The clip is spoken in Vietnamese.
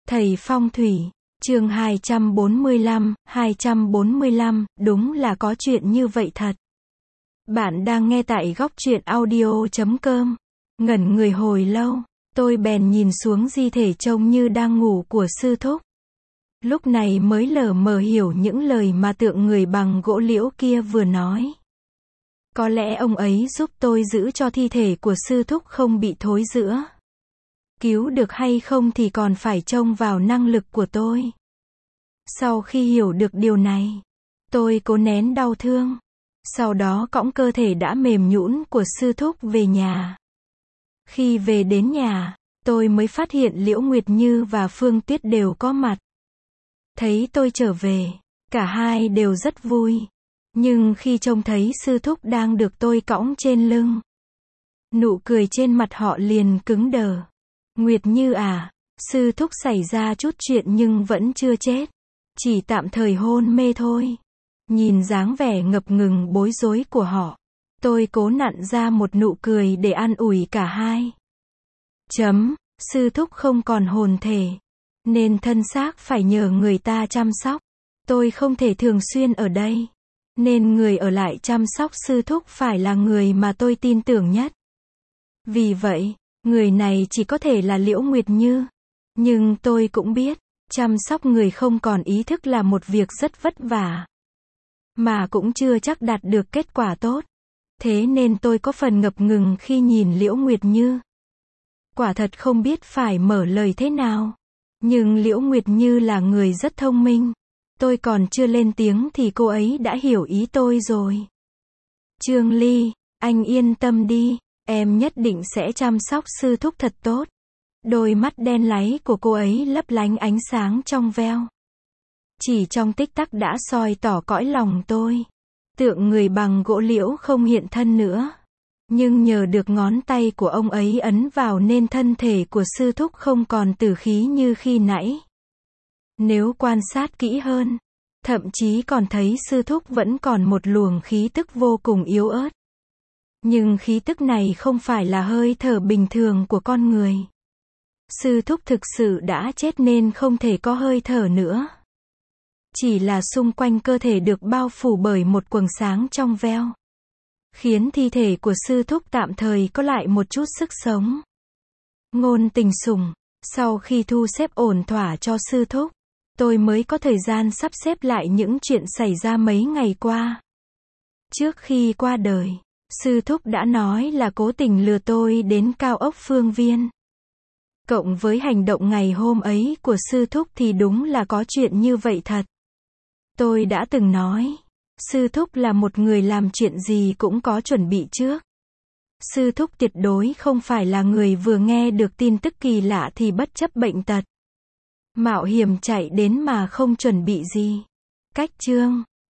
Thầy phong thủy, chương 245, đúng là có chuyện như vậy thật. Bạn đang nghe tại góc truyện audio.com. Ngẩn người hồi lâu, tôi bèn nhìn xuống di thể trông như đang ngủ của sư thúc. Lúc này mới lờ mờ hiểu những lời mà tượng người bằng gỗ liễu kia vừa nói. Có lẽ ông ấy giúp tôi giữ cho thi thể của sư thúc không bị thối rữa. Cứu được hay không thì còn phải trông vào năng lực của tôi. Sau khi hiểu được điều này, tôi cố nén đau thương. Sau đó cõng cơ thể đã mềm nhũn của sư thúc về nhà. Khi về đến nhà, tôi mới phát hiện Liễu Nguyệt Như và Phương Tuyết đều có mặt. Thấy tôi trở về, cả hai đều rất vui. Nhưng khi trông thấy sư thúc đang được tôi cõng trên lưng, nụ cười trên mặt họ liền cứng đờ. Nguyệt Như à, sư thúc xảy ra chút chuyện nhưng vẫn chưa chết. Chỉ tạm thời hôn mê thôi. Nhìn dáng vẻ ngập ngừng bối rối của họ, tôi cố nặn ra một nụ cười để an ủi cả hai. Sư thúc không còn hồn thể, nên thân xác phải nhờ người ta chăm sóc. Tôi không thể thường xuyên ở đây, nên người ở lại chăm sóc sư thúc phải là người mà tôi tin tưởng nhất. Vì vậy, người này chỉ có thể là Liễu Nguyệt Như. Nhưng tôi cũng biết, chăm sóc người không còn ý thức là một việc rất vất vả, mà cũng chưa chắc đạt được kết quả tốt. Thế nên tôi có phần ngập ngừng khi nhìn Liễu Nguyệt Như. Quả thật không biết phải mở lời thế nào. Nhưng Liễu Nguyệt Như là người rất thông minh. Tôi còn chưa lên tiếng thì cô ấy đã hiểu ý tôi rồi. Trương Ly, anh yên tâm đi, em nhất định sẽ chăm sóc sư thúc thật tốt. Đôi mắt đen láy của cô ấy lấp lánh ánh sáng trong veo. Chỉ trong tích tắc đã soi tỏ cõi lòng tôi. Tượng người bằng gỗ liễu không hiện thân nữa. Nhưng nhờ được ngón tay của ông ấy ấn vào nên thân thể của sư thúc không còn tử khí như khi nãy. Nếu quan sát kỹ hơn, thậm chí còn thấy sư thúc vẫn còn một luồng khí tức vô cùng yếu ớt. Nhưng khí tức này không phải là hơi thở bình thường của con người. Sư thúc thực sự đã chết nên không thể có hơi thở nữa. Chỉ là xung quanh cơ thể được bao phủ bởi một quầng sáng trong veo, khiến thi thể của sư thúc tạm thời có lại một chút sức sống. Ngôn Tình Sủng, sau khi thu xếp ổn thỏa cho sư thúc, tôi mới có thời gian sắp xếp lại những chuyện xảy ra mấy ngày qua. Trước khi qua đời, sư thúc đã nói là cố tình lừa tôi đến cao ốc Phương Viên. Cộng với hành động ngày hôm ấy của sư thúc thì đúng là có chuyện như vậy thật. Tôi đã từng nói, sư thúc là một người làm chuyện gì cũng có chuẩn bị trước. Sư thúc tuyệt đối không phải là người vừa nghe được tin tức kỳ lạ thì bất chấp bệnh tật, mạo hiểm chạy đến mà không chuẩn bị gì. Cách chương